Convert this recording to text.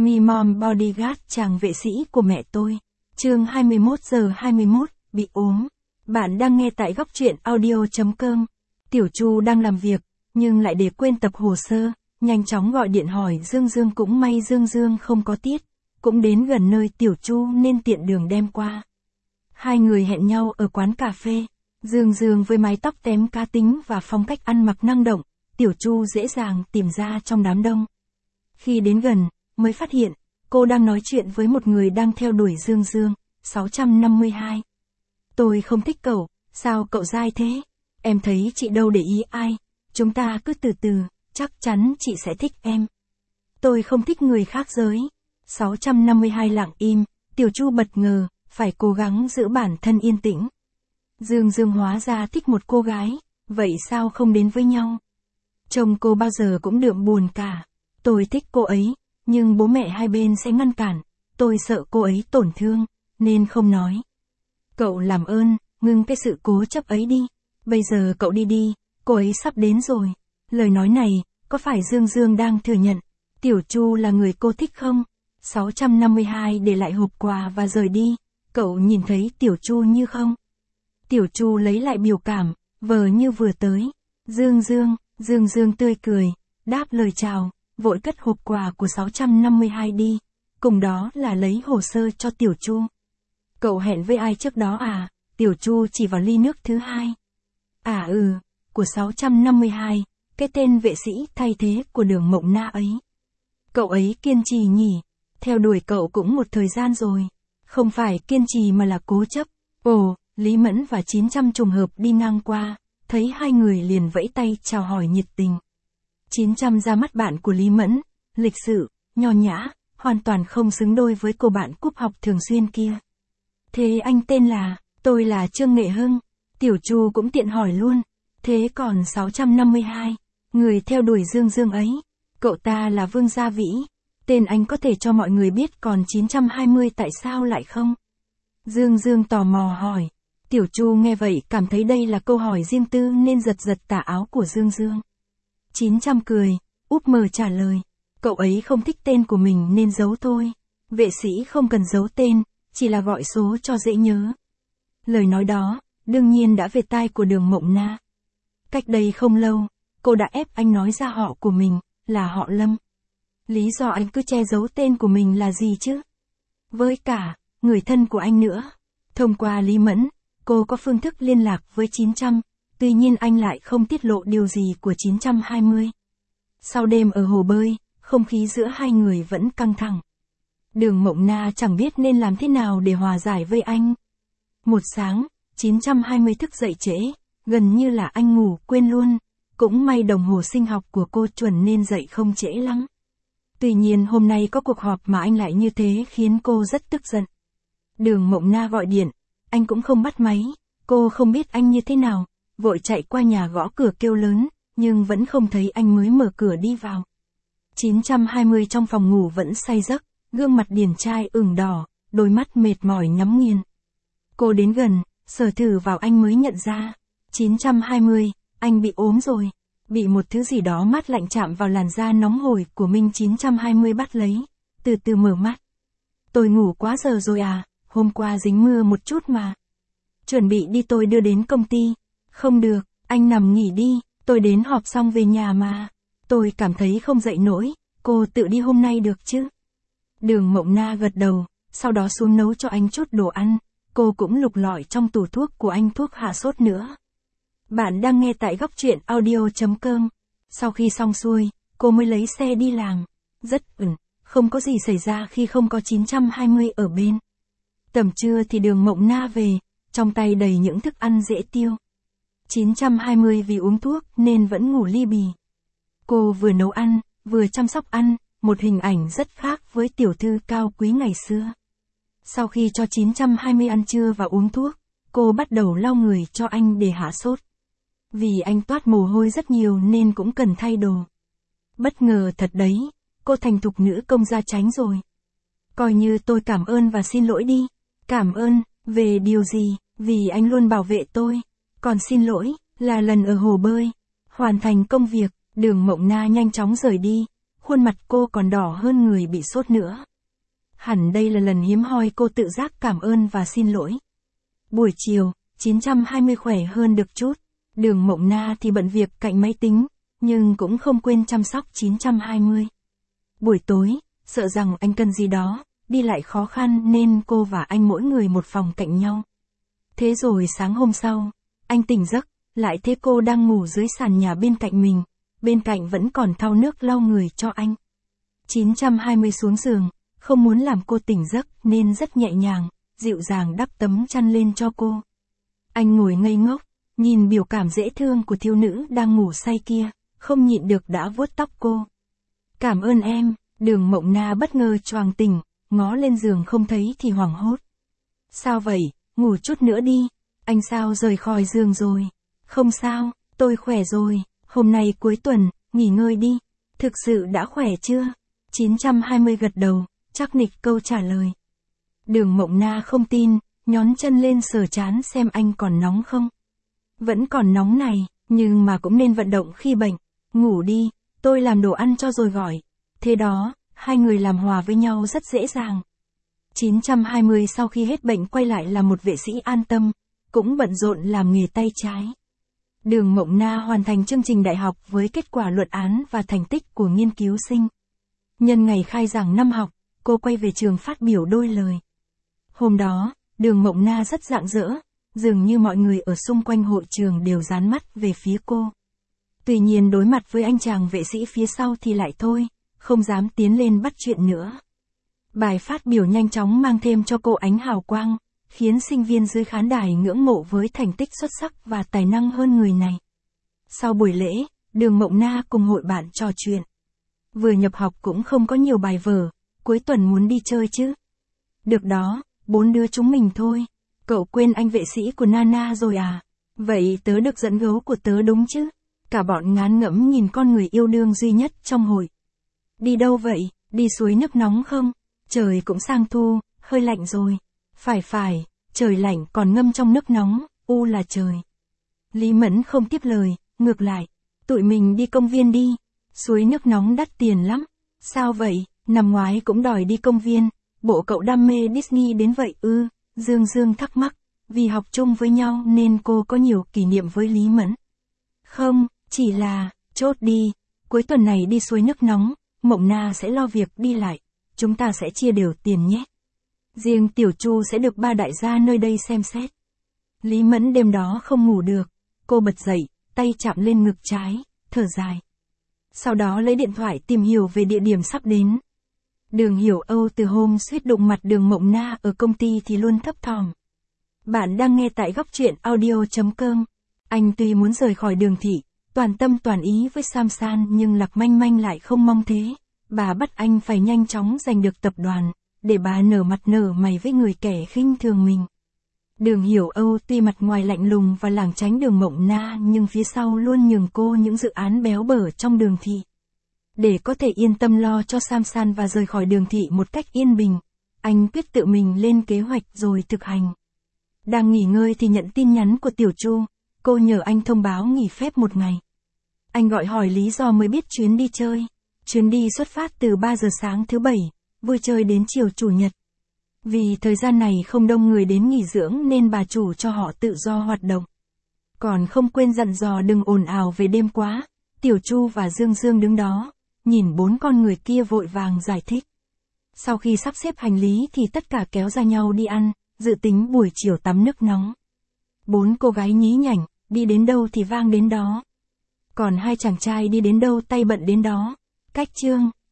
Me Mom Bodyguard chàng vệ sĩ của mẹ tôi. Chương 21:21, bị ốm. Bạn đang nghe tại góc truyện audio.com. Tiểu Chu đang làm việc, nhưng lại để quên tập hồ sơ, nhanh chóng gọi điện hỏi Dương Dương, cũng may Dương Dương không có tiết, cũng đến gần nơi Tiểu Chu nên tiện đường đem qua. Hai người hẹn nhau ở quán cà phê. Dương Dương với mái tóc tém cá tính và phong cách ăn mặc năng động, Tiểu Chu dễ dàng tìm ra trong đám đông. Khi đến gần, mới phát hiện, cô đang nói chuyện với một người đang theo đuổi Dương Dương, 652. Tôi không thích cậu, sao cậu dai thế? Em thấy chị đâu để ý ai, chúng ta cứ từ từ, chắc chắn chị sẽ thích em. Tôi không thích người khác giới. 652 lặng im, Tiểu Chu bất ngờ, phải cố gắng giữ bản thân yên tĩnh. Dương Dương hóa ra thích một cô gái, vậy sao không đến với nhau? Chồng cô bao giờ cũng đượm buồn cả. Tôi thích cô ấy, nhưng bố mẹ hai bên sẽ ngăn cản, tôi sợ cô ấy tổn thương, nên không nói. Cậu làm ơn, ngưng cái sự cố chấp ấy đi. Bây giờ cậu đi đi, cô ấy sắp đến rồi. Lời nói này, có phải Dương Dương đang thừa nhận Tiểu Chu là người cô thích không? 652 để lại hộp quà và rời đi. Cậu nhìn thấy Tiểu Chu như không? Tiểu Chu lấy lại biểu cảm, vờ như vừa tới. Dương Dương tươi cười, đáp lời chào, vội cất hộp quà của 652 đi. Cùng đó là lấy hồ sơ cho Tiểu Chu. Cậu hẹn với ai trước đó à? Tiểu Chu chỉ vào ly nước thứ hai. Của 652, cái tên vệ sĩ thay thế của Đường Mộng Na ấy. Cậu ấy kiên trì nhỉ? Theo đuổi cậu cũng một thời gian rồi. Không phải kiên trì mà là cố chấp. Ồ, Lý Mẫn và 900 trùng hợp đi ngang qua, thấy hai người liền vẫy tay chào hỏi nhiệt tình. 900 ra mắt bạn của Lý Mẫn, lịch sự, nho nhã, hoàn toàn không xứng đôi với cô bạn cúp học thường xuyên kia. Thế anh tên là? Tôi là Trương Nghệ Hưng. Tiểu Chu cũng tiện hỏi luôn. Thế còn 652, người theo đuổi Dương Dương ấy, cậu ta là Vương Gia Vĩ. Tên anh có thể cho mọi người biết, còn 920 tại sao lại không? Dương Dương tò mò hỏi. Tiểu Chu nghe vậy cảm thấy đây là câu hỏi riêng tư nên giật tà áo của Dương Dương. 900 cười, úp mờ trả lời. Cậu ấy không thích tên của mình nên giấu thôi. Vệ sĩ không cần giấu tên, chỉ là gọi số cho dễ nhớ. Lời nói đó, đương nhiên đã về tai của Đường Mộng Na. Cách đây không lâu, cô đã ép anh nói ra họ của mình, là họ Lâm. Lý do anh cứ che giấu tên của mình là gì chứ? Với cả, người thân của anh nữa. Thông qua Lý Mẫn, cô có phương thức liên lạc với 900, tuy nhiên anh lại không tiết lộ điều gì của 920. Sau đêm ở hồ bơi, không khí giữa hai người vẫn căng thẳng. Đường Mộng Na chẳng biết nên làm thế nào để hòa giải với anh. Một sáng, 920 thức dậy trễ, gần như là anh ngủ quên luôn. Cũng may đồng hồ sinh học của cô chuẩn nên dậy không trễ lắm. Tuy nhiên hôm nay có cuộc họp mà anh lại như thế khiến cô rất tức giận. Đường Mộng Na gọi điện, anh cũng không bắt máy. Cô không biết anh như thế nào, vội chạy qua nhà gõ cửa kêu lớn, nhưng vẫn không thấy anh mới mở cửa đi vào. 920 trong phòng ngủ vẫn say giấc, gương mặt điển trai ửng đỏ, đôi mắt mệt mỏi nhắm nghiền. Cô đến gần, sờ thử vào anh mới nhận ra. 920, anh bị ốm rồi. Bị một thứ gì đó mát lạnh chạm vào làn da nóng hổi của mình. 920 bắt lấy, từ từ mở mắt. Tôi ngủ quá giờ rồi à, hôm qua dính mưa một chút mà. Chuẩn bị đi tôi đưa đến công ty. Không được, anh nằm nghỉ đi, tôi đến họp xong về nhà mà. Tôi cảm thấy không dậy nổi, cô tự đi hôm nay được chứ? Đường Mộng Na gật đầu, sau đó xuống nấu cho anh chút đồ ăn. Cô cũng lục lọi trong tủ thuốc của anh thuốc hạ sốt nữa. Bạn đang nghe tại góc truyện audio.com. Sau khi xong xuôi, cô mới lấy xe đi làm. Rất không có gì xảy ra khi không có 920 ở bên. Tầm trưa thì Đường Mộng Na về, trong tay đầy những thức ăn dễ tiêu. 920 vì uống thuốc nên vẫn ngủ li bì. Cô vừa nấu ăn, vừa chăm sóc ăn, một hình ảnh rất khác với tiểu thư cao quý ngày xưa. Sau khi cho 920 ăn trưa và uống thuốc, cô bắt đầu lau người cho anh để hạ sốt. Vì anh toát mồ hôi rất nhiều nên cũng cần thay đồ. Bất ngờ thật đấy, cô thành thục nữ công gia chánh rồi. Coi như tôi cảm ơn và xin lỗi đi. Cảm ơn, về điều gì? Vì anh luôn bảo vệ tôi. Còn xin lỗi, là lần ở hồ bơi. Hoàn thành công việc, Đường Mộng Na nhanh chóng rời đi. khuôn mặt cô còn đỏ hơn người bị sốt nữa. Hẳn đây là lần hiếm hoi cô tự giác cảm ơn và xin lỗi. Buổi chiều, 920 khỏe hơn được chút. Đường Mộng Na thì bận việc cạnh máy tính, nhưng cũng không quên chăm sóc 920. Buổi tối, sợ rằng anh cần gì đó, đi lại khó khăn nên cô và anh mỗi người một phòng cạnh nhau. Thế rồi sáng hôm sau, anh tỉnh giấc, lại thấy cô đang ngủ dưới sàn nhà bên cạnh mình, bên cạnh vẫn còn thau nước lau người cho anh. 920 xuống giường, không muốn làm cô tỉnh giấc nên rất nhẹ nhàng, dịu dàng đắp tấm chăn lên cho cô. Anh ngồi ngây ngốc, nhìn biểu cảm dễ thương của thiếu nữ đang ngủ say kia, không nhịn được đã vuốt tóc cô. Cảm ơn em. Đường Mộng Na bất ngờ choàng tỉnh, ngó lên giường không thấy thì hoảng hốt. Sao vậy, ngủ chút nữa đi. Anh sao rời khỏi giường rồi? Không sao, tôi khỏe rồi, hôm nay cuối tuần, nghỉ ngơi đi. Thực sự đã khỏe chưa? 920 gật đầu, chắc nịch câu trả lời. Đường Mộng Na không tin, nhón chân lên sờ trán xem anh còn nóng không. Vẫn còn nóng này, nhưng mà cũng nên vận động khi bệnh. Ngủ đi, tôi làm đồ ăn cho rồi gọi. Thế đó, hai người làm hòa với nhau rất dễ dàng. 920 sau khi hết bệnh quay lại là một vệ sĩ an tâm, cũng bận rộn làm nghề tay trái. Đường Mộng Na hoàn thành chương trình đại học với kết quả luận án và thành tích của nghiên cứu sinh. Nhân ngày khai giảng năm học, cô quay về trường phát biểu đôi lời. Hôm đó, Đường Mộng Na rất rạng rỡ, dường như mọi người ở xung quanh hội trường đều dán mắt về phía cô. Tuy nhiên đối mặt với anh chàng vệ sĩ phía sau thì lại thôi, không dám tiến lên bắt chuyện nữa. Bài phát biểu nhanh chóng mang thêm cho cô ánh hào quang, khiến sinh viên dưới khán đài ngưỡng mộ với thành tích xuất sắc và tài năng hơn người này. Sau buổi lễ, Đường Mộng Na cùng hội bạn trò chuyện. Vừa nhập học cũng không có nhiều bài vở, cuối tuần muốn đi chơi chứ. Được đó, 4 đứa chúng mình thôi. Cậu quên anh vệ sĩ của Nana rồi à? Vậy tớ được dẫn gấu của tớ đúng chứ? Cả bọn ngán ngẩm nhìn con người yêu đương duy nhất trong hội. Đi đâu vậy? Đi suối nước nóng không? Trời cũng sang thu, hơi lạnh rồi. Phải, trời lạnh còn ngâm trong nước nóng, là trời. Lý Mẫn không tiếp lời, ngược lại. Tụi mình đi công viên đi. Suối nước nóng đắt tiền lắm. Sao vậy? Năm ngoái cũng đòi đi công viên. Bộ cậu đam mê Disney đến vậy ư? Dương thắc mắc. Vì học chung với nhau nên cô có nhiều kỷ niệm với Lý Mẫn. Không, chỉ là, chốt đi. Cuối tuần này đi suối nước nóng, Mộng Na sẽ lo việc đi lại. Chúng ta sẽ chia đều tiền nhé. Riêng Tiểu Chu sẽ được ba đại gia nơi đây xem xét. Lý Mẫn đêm đó không ngủ được. Cô bật dậy, tay chạm lên ngực trái, thở dài. Sau đó lấy điện thoại tìm hiểu về địa điểm sắp đến. Đường Hiểu Âu từ hôm suýt đụng mặt Đường Mộng Na ở công ty thì luôn thấp thỏm. Bạn đang nghe tại góc truyện audio.com. Anh tuy muốn rời khỏi Đường thị, toàn tâm toàn ý với Samsan nhưng Lạc Manh Manh lại không mong thế. Bà bắt anh phải nhanh chóng giành được tập đoàn, để bà nở mặt nở mày với người kẻ khinh thường mình. Đường Hiểu Âu tuy mặt ngoài lạnh lùng và lảng tránh Đường Mộng Na nhưng phía sau luôn nhường cô những dự án béo bở trong Đường thị. Để có thể yên tâm lo cho Samsan và rời khỏi Đường thị một cách yên bình, anh quyết tự mình lên kế hoạch rồi thực hành. Đang nghỉ ngơi thì nhận tin nhắn của Tiểu Chu, cô nhờ anh thông báo nghỉ phép một ngày. Anh gọi hỏi lý do mới biết chuyến đi chơi. Chuyến đi xuất phát từ 3 giờ sáng thứ Bảy, vui chơi đến chiều Chủ nhật. Vì thời gian này không đông người đến nghỉ dưỡng nên bà chủ cho họ tự do hoạt động. Còn không quên dặn dò đừng ồn ào về đêm quá. Tiểu Chu và Dương đứng đó, nhìn 4 con người kia vội vàng giải thích. Sau khi sắp xếp hành lý thì tất cả kéo ra nhau đi ăn, dự tính buổi chiều tắm nước nóng. 4 cô gái nhí nhảnh, đi đến đâu thì vang đến đó. Còn 2 chàng trai đi đến đâu tay bận đến đó. Cách chương